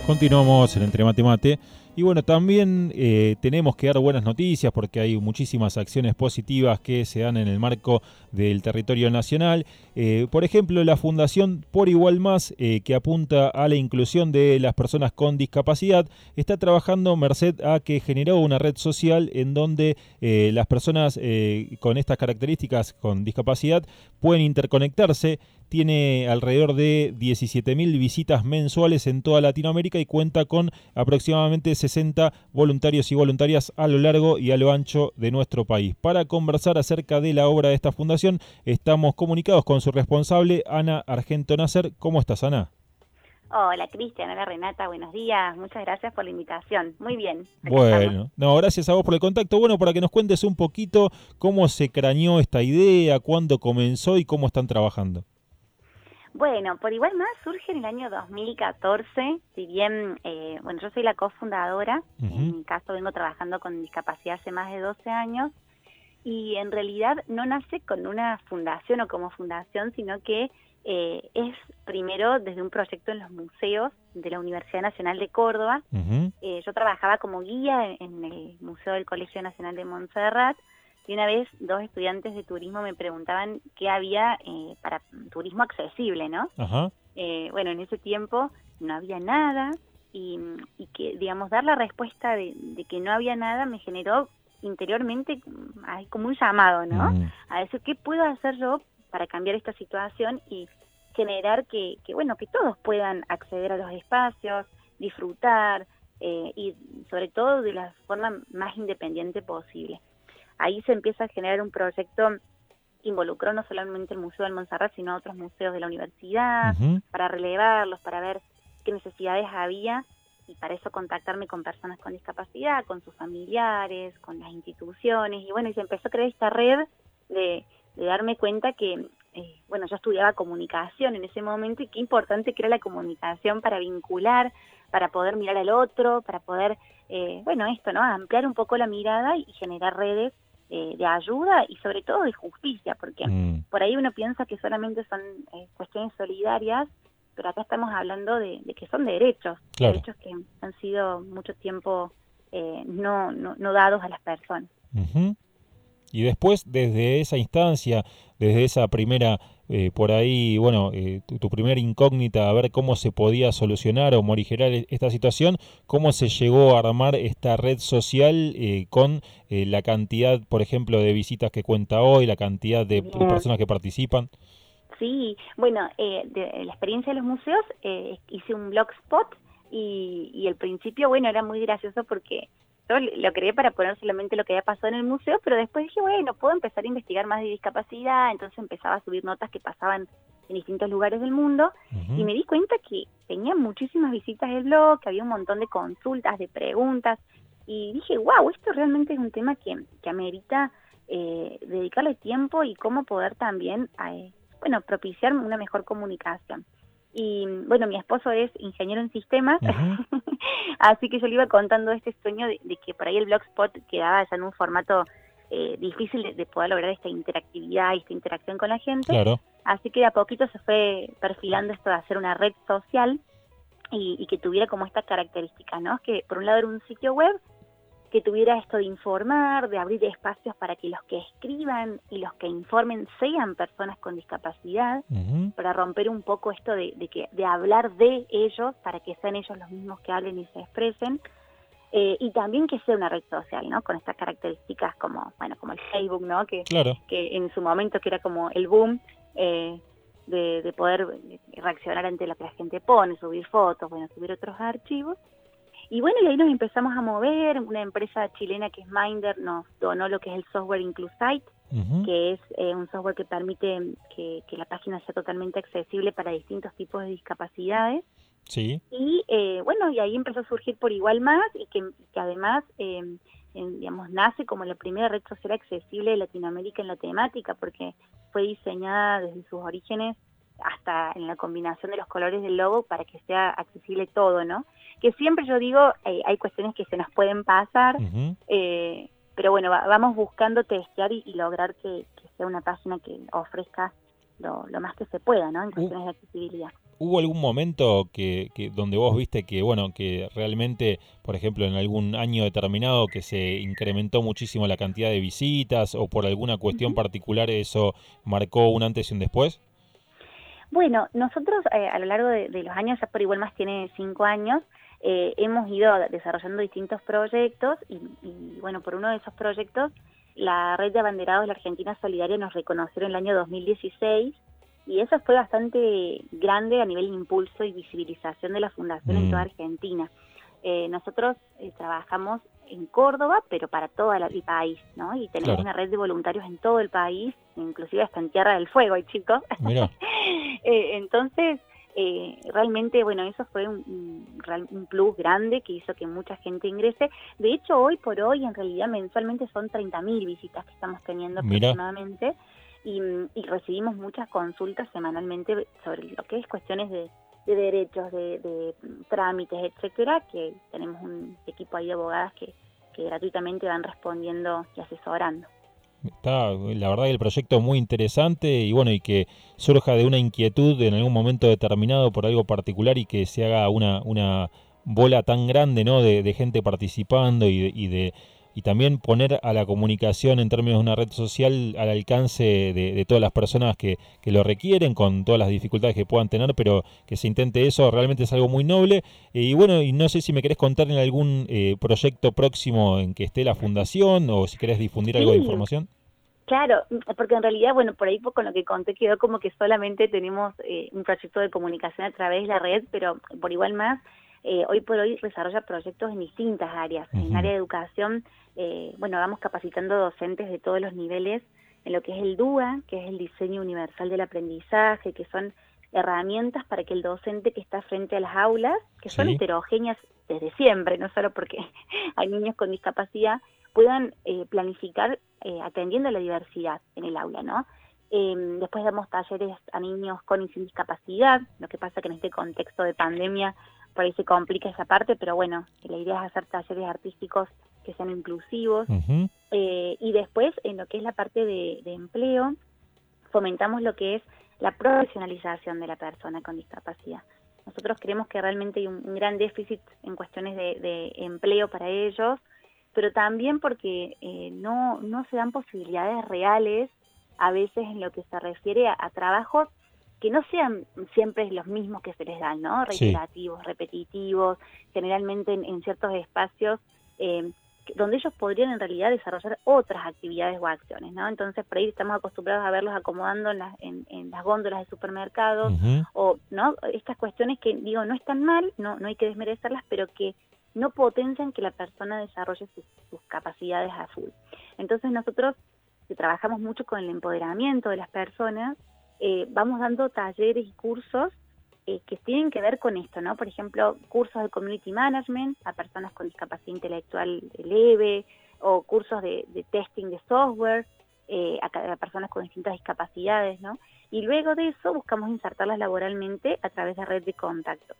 Continuamos en Entre Mate Mate. Y bueno, también tenemos que dar buenas noticias porque hay muchísimas acciones positivas que se dan en el marco del territorio nacional. Por ejemplo, la Fundación Por Igual Más, que apunta a la inclusión de las personas con discapacidad, está trabajando merced a que generó una red social en donde las personas con estas características, con discapacidad, pueden interconectarse. Tiene alrededor de 17.000 visitas mensuales en toda Latinoamérica y cuenta con aproximadamente 60 voluntarios y voluntarias a lo largo y a lo ancho de nuestro país. Para conversar acerca de la obra de esta fundación, estamos comunicados con su responsable, Ana Argento Nasser. ¿Cómo estás, Ana? Hola, Cristian, hola Renata, buenos días. Muchas gracias por la invitación. Muy bien, acá estamos. Bueno, no, gracias a vos por el contacto. Bueno, para que nos cuentes un poquito cómo se craneó esta idea, cuándo comenzó y cómo están trabajando. Bueno, Por Igual Más surge en el año 2014, si bien, bueno, yo soy la cofundadora, en mi caso vengo trabajando con discapacidad hace más de 12 años, y en realidad no nace con una fundación o como fundación, sino que es primero desde un proyecto en los museos de la Universidad Nacional de Córdoba. Yo trabajaba como guía en el Museo del Colegio Nacional de Montserrat, y una vez dos estudiantes de turismo me preguntaban qué había para turismo accesible, ¿no? Ajá. Bueno, en ese tiempo no había nada, y que, digamos, dar la respuesta de que no había nada me generó interiormente hay como un llamado, ¿no? A decir, ¿qué puedo hacer yo para cambiar esta situación y generar bueno, que todos puedan acceder a los espacios, disfrutar y sobre todo de la forma más independiente posible? Ahí se empieza a generar un proyecto que involucró no solamente el Museo del Montserrat, sino otros museos de la universidad, para relevarlos, para ver qué necesidades había, y para eso contactarme con personas con discapacidad, con sus familiares, con las instituciones, y bueno, y se empezó a crear esta red de darme cuenta que, bueno, yo estudiaba comunicación en ese momento, y qué importante que era la comunicación para vincular, para poder mirar al otro, para poder, bueno, esto, ¿no?, ampliar un poco la mirada y generar redes de ayuda y sobre todo de justicia, porque por ahí uno piensa que solamente son cuestiones solidarias, pero acá estamos hablando de que son derechos, Claro. derechos que han sido mucho tiempo no dados a las personas. Y después, desde esa instancia, desde esa primera, por ahí, bueno, tu primera incógnita, a ver cómo se podía solucionar o morigerar esta situación, cómo se llegó a armar esta red social con la cantidad, por ejemplo, de visitas que cuenta hoy, la cantidad de Bien. personas que participan. Sí, bueno, de la experiencia de los museos, hice un blogspot, y al principio, bueno, era muy gracioso porque yo lo creé para poner solamente lo que había pasado en el museo, pero después dije, bueno, puedo empezar a investigar más de discapacidad, entonces empezaba a subir notas que pasaban en distintos lugares del mundo, y me di cuenta que tenía muchísimas visitas el blog, que había un montón de consultas, de preguntas, y dije, wow, esto realmente es un tema que amerita dedicarle tiempo, y cómo poder también bueno, propiciar una mejor comunicación. Y bueno, mi esposo es ingeniero en sistemas, así que yo le iba contando este sueño de que por ahí el Blogspot quedaba ya en un formato difícil de poder lograr esta interactividad y esta interacción con la gente. Claro. Así que de a poquito se fue perfilando esto de hacer una red social y que tuviera como estas características, ¿no? Que por un lado era un sitio web que tuviera esto de informar, de abrir espacios para que los que escriban y los que informen sean personas con discapacidad, para romper un poco esto de hablar de ellos, para que sean ellos los mismos que hablen y se expresen, y también que sea una red social, ¿no?, con estas características como, bueno, como el Facebook, ¿no?, que en su momento que era como el boom, de poder reaccionar ante lo que la gente pone, subir fotos, bueno, subir otros archivos. Y bueno, y ahí nos empezamos a mover. Una empresa chilena que es Minder nos donó lo que es el software Inclusite, que es un software que permite que la página sea totalmente accesible para distintos tipos de discapacidades. Sí. Y bueno, y ahí empezó a surgir Por Igual Más, y que además, digamos, nace como la primera red social accesible de Latinoamérica en la temática, porque fue diseñada desde sus orígenes hasta en la combinación de los colores del logo para que sea accesible todo, ¿no? Que siempre yo digo, hay cuestiones que se nos pueden pasar, pero bueno, vamos buscando testear y lograr que sea una página que ofrezca lo más que se pueda, ¿no?, en cuestiones de accesibilidad. ¿Hubo algún momento que donde vos viste que, bueno, que realmente, por ejemplo, en algún año determinado que se incrementó muchísimo la cantidad de visitas o por alguna cuestión Ujú. particular eso marcó un antes y un después? Bueno, nosotros a lo largo de los años, ya por igual más tiene 5 años, hemos ido desarrollando distintos proyectos y bueno, por uno de esos proyectos, la Red de Abanderados de la Argentina Solidaria nos reconoció en el año 2016 y eso fue bastante grande a nivel de impulso y visibilización de la Fundación en toda Mm, Argentina. Nosotros trabajamos en Córdoba, pero para todo el país, ¿no? Y tenemos claro, una red de voluntarios en todo el país, inclusive hasta en Tierra del Fuego, hay chicos. mirá. Entonces, realmente, bueno, eso fue un plus grande que hizo que mucha gente ingrese. De hecho, hoy por hoy, en realidad, mensualmente son 30.000 visitas que estamos teniendo Mira, aproximadamente y recibimos muchas consultas semanalmente sobre lo que es cuestiones de derechos, de trámites, etcétera, que tenemos un equipo ahí de abogadas que gratuitamente van respondiendo y asesorando. está, la verdad que el proyecto es muy interesante y bueno, y que surja de una inquietud en algún momento determinado por algo particular y que se haga una bola tan grande, ¿no? De gente participando y también poner a la comunicación en términos de una red social al alcance de todas las personas que lo requieren, con todas las dificultades que puedan tener, pero que se intente eso, realmente es algo muy noble. Y bueno, y no sé si me querés contar en algún proyecto próximo en que esté la fundación o si querés difundir algo de Sí, información. claro, porque en realidad, bueno, por ahí con lo que conté quedó como que solamente tenemos un proyecto de comunicación a través de la red, pero por igual más, hoy por hoy desarrolla proyectos en distintas áreas. En Ujú. área de educación, bueno, vamos capacitando docentes de todos los niveles en lo que es el DUA, que es el diseño universal del aprendizaje, que son herramientas para que el docente que está frente a las aulas, que son Sí. heterogéneas desde siempre, no solo porque hay niños con discapacidad, puedan planificar atendiendo a la diversidad en el aula, ¿no? Después damos talleres a niños con y sin discapacidad, lo que pasa que en este contexto de pandemia por ahí se complica esa parte, pero bueno, la idea es hacer talleres artísticos que sean inclusivos. Ujú. Y después, en lo que es la parte de empleo, fomentamos lo que es la profesionalización de la persona con discapacidad. Nosotros creemos que realmente hay un gran déficit en cuestiones de empleo para ellos, pero también porque no se dan posibilidades reales a veces en lo que se refiere a trabajos que no sean siempre los mismos que se les dan, ¿no? Sí. Reiterativos, repetitivos, generalmente en ciertos espacios donde ellos podrían en realidad desarrollar otras actividades o acciones, ¿no? Entonces, por ahí estamos acostumbrados a verlos acomodando en las góndolas de supermercados Ujú. o, ¿no? Estas cuestiones que, digo, no están mal, no hay que desmerecerlas, pero que no potencian que la persona desarrolle sus capacidades a full. Entonces, nosotros, que trabajamos mucho con el empoderamiento de las personas, vamos dando talleres y cursos que tienen que ver con esto, ¿no? Por ejemplo, cursos de community management a personas con discapacidad intelectual leve, o cursos de testing de software a personas con distintas discapacidades, ¿no? Y luego de eso buscamos insertarlas laboralmente a través de red de contacto.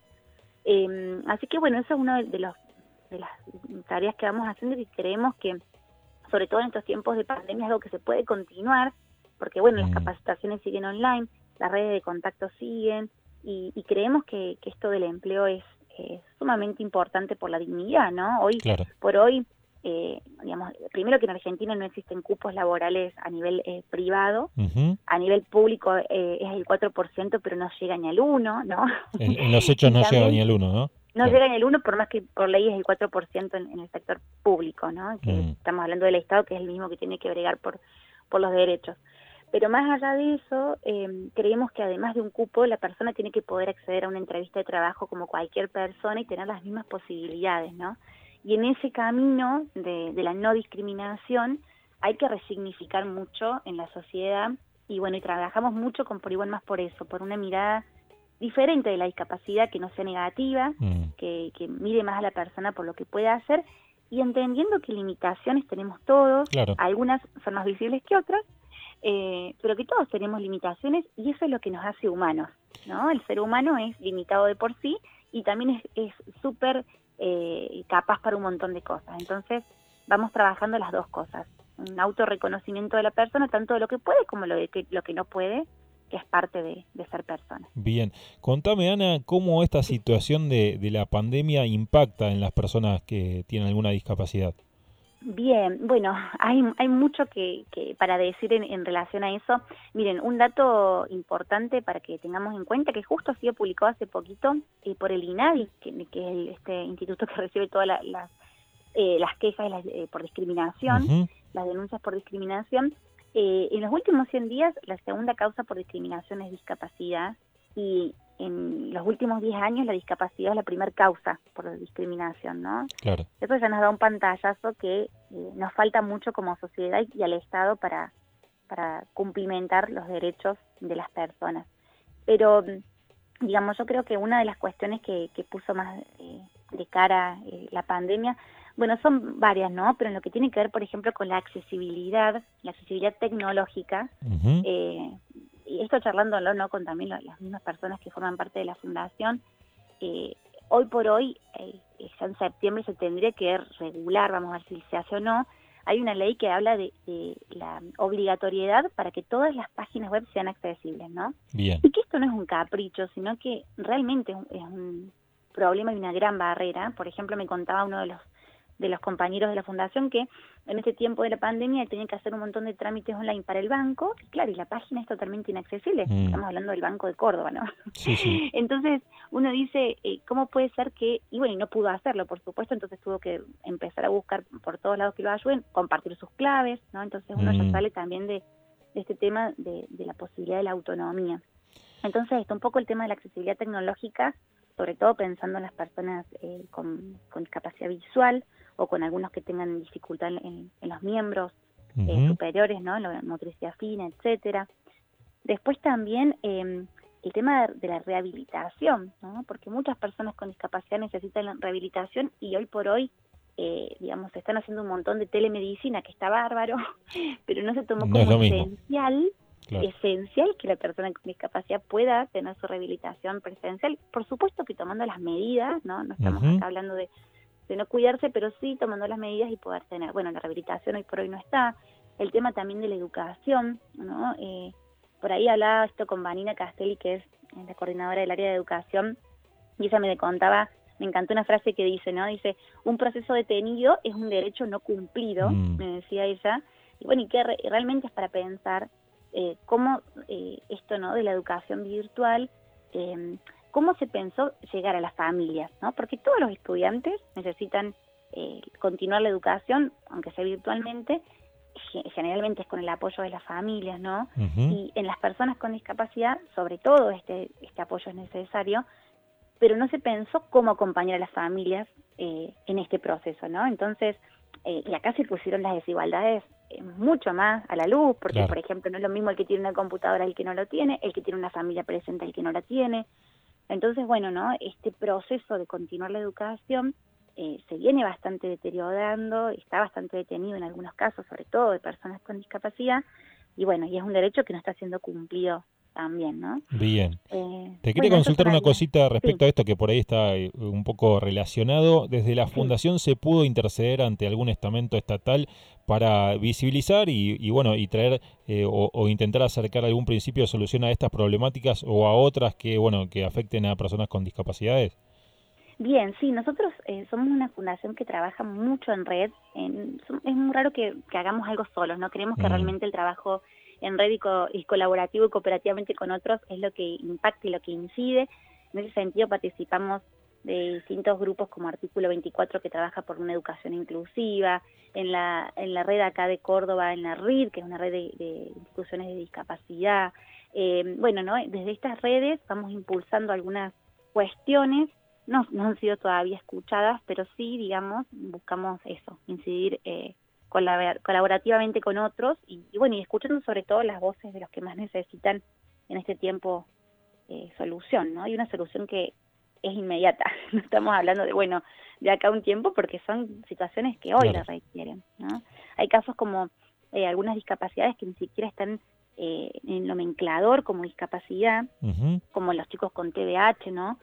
Así que bueno, eso es una de las tareas que vamos haciendo y que creemos que, sobre todo en estos tiempos de pandemia, es algo que se puede continuar, porque bueno, las Mm, capacitaciones siguen online, las redes de contacto siguen, y creemos que esto del empleo es sumamente importante por la dignidad, ¿no? Hoy claro. por hoy, digamos, primero que en Argentina no existen cupos laborales a nivel privado, Ujú. a nivel público es el 4%, pero no llega ni al 1%, ¿no? En los hechos Y no llega ni también al uno, ¿no? no Claro. llega ni el 1%, por más que por ley es el 4% en el sector público, ¿no? Que Mm, estamos hablando del Estado, que es el mismo que tiene que bregar por los derechos. Pero más allá de eso, creemos que además de un cupo, la persona tiene que poder acceder a una entrevista de trabajo como cualquier persona y tener las mismas posibilidades, ¿no? Y en ese camino de la no discriminación hay que resignificar mucho en la sociedad y bueno, y trabajamos mucho con Por Igual Más por eso, por una mirada diferente de la discapacidad, que no sea negativa, mm, que mire más a la persona por lo que puede hacer y entendiendo que limitaciones tenemos todos, claro. algunas son más visibles que otras, pero que todos tenemos limitaciones y eso es lo que nos hace humanos, ¿no? El ser humano es limitado de por sí y también es súper capaz para un montón de cosas. Entonces, vamos trabajando las dos cosas, un autorreconocimiento de la persona, tanto de lo que puede como lo que no puede, que es parte de ser persona. Bien, contame, Ana, cómo esta situación de la pandemia impacta en las personas que tienen alguna discapacidad. Bien, bueno, hay mucho que para decir en relación a eso. Miren, un dato importante para que tengamos en cuenta, que justo ha sido publicado hace poquito por el INADI, que es este instituto que recibe todas las quejas por discriminación, Uh-huh. las denuncias por discriminación. En los últimos 100 días, la segunda causa por discriminación es discapacidad, y en los últimos 10 años la discapacidad es la primera causa por discriminación, ¿no? Claro. Eso ya nos da un pantallazo que nos falta mucho como sociedad y al Estado para cumplimentar los derechos de las personas. Pero, digamos, yo creo que una de las cuestiones que puso más de cara la pandemia, bueno, son varias, ¿no? Pero en lo que tiene que ver, por ejemplo, con la accesibilidad tecnológica, Uh-huh. Y esto charlándolo, ¿no?, con también las mismas personas que forman parte de la fundación, hoy por hoy, ya en septiembre se tendría que regular, vamos a ver si se hace o no. Hay una ley que habla de la obligatoriedad para que todas las páginas web sean accesibles, ¿no? Bien. Y que esto no es un capricho, sino que realmente es un problema y una gran barrera. Por ejemplo, me contaba uno de los compañeros de la fundación que en este tiempo de la pandemia tenían que hacer un montón de trámites online para el banco, y claro, y la página es totalmente inaccesible. Estamos hablando del Banco de Córdoba, ¿no? Sí, sí. Entonces uno dice, ¿cómo puede ser que...? Y bueno, y no pudo hacerlo, por supuesto, entonces tuvo que empezar a buscar por todos lados que lo ayuden, compartir sus claves, ¿no? Entonces uno ya sale también de este tema de la posibilidad de la autonomía. Entonces está un poco el tema de la accesibilidad tecnológica, sobre todo pensando en las personas con discapacidad visual, o con algunos que tengan dificultad en los miembros superiores, ¿no?, la motricidad fina, etcétera. Después también el tema de la rehabilitación, ¿no?, porque muchas personas con discapacidad necesitan rehabilitación, y hoy por hoy, digamos, se están haciendo un montón de telemedicina, que está bárbaro, pero no se tomó No es como lo mismo. esencial. Claro. Esencial que la persona con discapacidad pueda tener su rehabilitación presencial, por supuesto que tomando las medidas, no estamos acá hablando de no cuidarse, pero sí tomando las medidas y poder tener, bueno, la rehabilitación hoy por hoy no está. El tema también de la educación, ¿no? Por ahí hablaba esto con Vanina Castelli, que es la coordinadora del área de educación, y ella me contaba, me encantó una frase que dice, ¿no? Dice, un proceso detenido es un derecho no cumplido, me decía ella, y bueno, y que realmente es para pensar cómo esto, ¿no?, de la educación virtual, cómo se pensó llegar a las familias, ¿no? Porque todos los estudiantes necesitan continuar la educación, aunque sea virtualmente, generalmente es con el apoyo de las familias, ¿no? Y en las personas con discapacidad, sobre todo este apoyo es necesario, pero no se pensó cómo acompañar a las familias en este proceso, ¿no? Entonces, y acá se pusieron las desigualdades mucho más a la luz, porque, Claro. por ejemplo, no es lo mismo el que tiene una computadora el que no lo tiene, el que tiene una familia presente el que no la tiene. Entonces, bueno, ¿no?, este proceso de continuar la educación se viene bastante deteriorando, está bastante detenido en algunos casos, sobre todo de personas con discapacidad, y bueno, y es un derecho que no está siendo cumplido también, ¿no? Bien. Te quería Bueno, eso consultar una traía. cosita Sí, respecto a esto que por ahí está un poco relacionado. ¿Desde la sí. Fundación se pudo interceder ante algún estamento estatal para visibilizar y bueno, y traer o intentar acercar algún principio de solución a estas problemáticas o a otras que, bueno, que afecten a personas con discapacidades? Bien, sí, nosotros somos una fundación que trabaja mucho en red. Es muy raro que hagamos algo solos, ¿no? Creemos que realmente el trabajo en red y colaborativo y cooperativamente con otros es lo que impacta y lo que incide. En ese sentido participamos de distintos grupos como Artículo 24, que trabaja por una educación inclusiva, en la red acá de Córdoba, en la RID, que es una red de instituciones de discapacidad. Bueno, ¿no?, desde estas redes vamos impulsando algunas cuestiones. No han sido todavía escuchadas, pero sí, digamos, buscamos eso, incidir colaborativamente con otros y bueno, y escuchando sobre todo las voces de los que más necesitan en este tiempo solución, ¿no? Y una solución que es inmediata, no estamos hablando de, bueno, de acá a un tiempo, porque son situaciones que hoy Claro. la requieren, ¿no? Hay casos como algunas discapacidades que ni siquiera están en nomenclador como discapacidad, como los chicos con TDAH, ¿no?,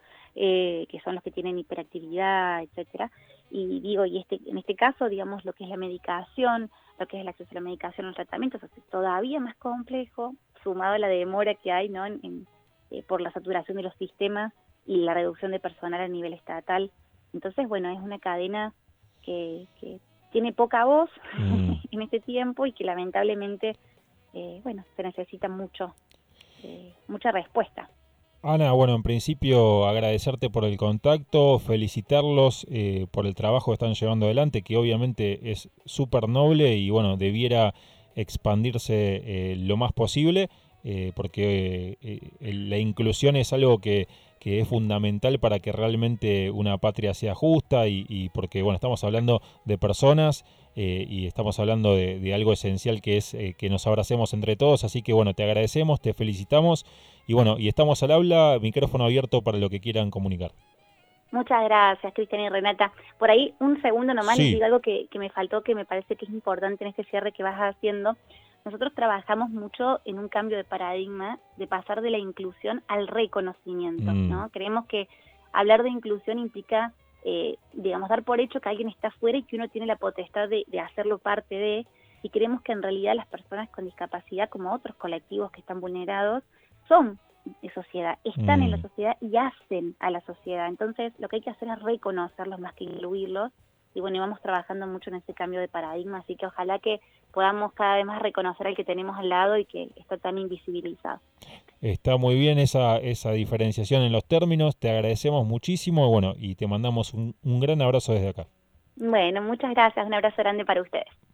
que son los que tienen hiperactividad, etcétera. Y digo, en este caso, digamos, lo que es la medicación, lo que es el acceso a la medicación, los tratamientos, es todavía más complejo, sumado a la demora que hay, ¿no? Por la saturación de los sistemas y la reducción de personal a nivel estatal. Entonces, bueno, es una cadena que tiene poca voz en este tiempo y que lamentablemente, bueno, se necesita mucha respuesta. Ana, bueno, en principio agradecerte por el contacto, felicitarlos por el trabajo que están llevando adelante, que obviamente es súper noble y bueno, debiera expandirse lo más posible, porque la inclusión es algo que es fundamental para que realmente una patria sea justa y porque bueno, estamos hablando de personas y estamos hablando de algo esencial que es que nos abracemos entre todos, así que bueno, te agradecemos, te felicitamos y bueno, y estamos al habla, micrófono abierto para lo que quieran comunicar. Muchas gracias, Cristian y Renata. Por ahí, un segundo nomás, Sí. les digo algo que me faltó, que me parece que es importante en este cierre que vas haciendo. Nosotros trabajamos mucho en un cambio de paradigma, de pasar de la inclusión al reconocimiento, ¿no? Creemos que hablar de inclusión implica, digamos, dar por hecho que alguien está afuera y que uno tiene la potestad de hacerlo parte de, y creemos que en realidad las personas con discapacidad, como otros colectivos que están vulnerados, son de sociedad, están en la sociedad y hacen a la sociedad. Entonces, lo que hay que hacer es reconocerlos más que incluirlos. Y bueno, y vamos trabajando mucho en ese cambio de paradigma, así que ojalá que podamos cada vez más reconocer al que tenemos al lado y que está tan invisibilizado. Está muy bien esa diferenciación en los términos, te agradecemos muchísimo bueno, y te mandamos un gran abrazo desde acá. Bueno, muchas gracias, un abrazo grande para ustedes.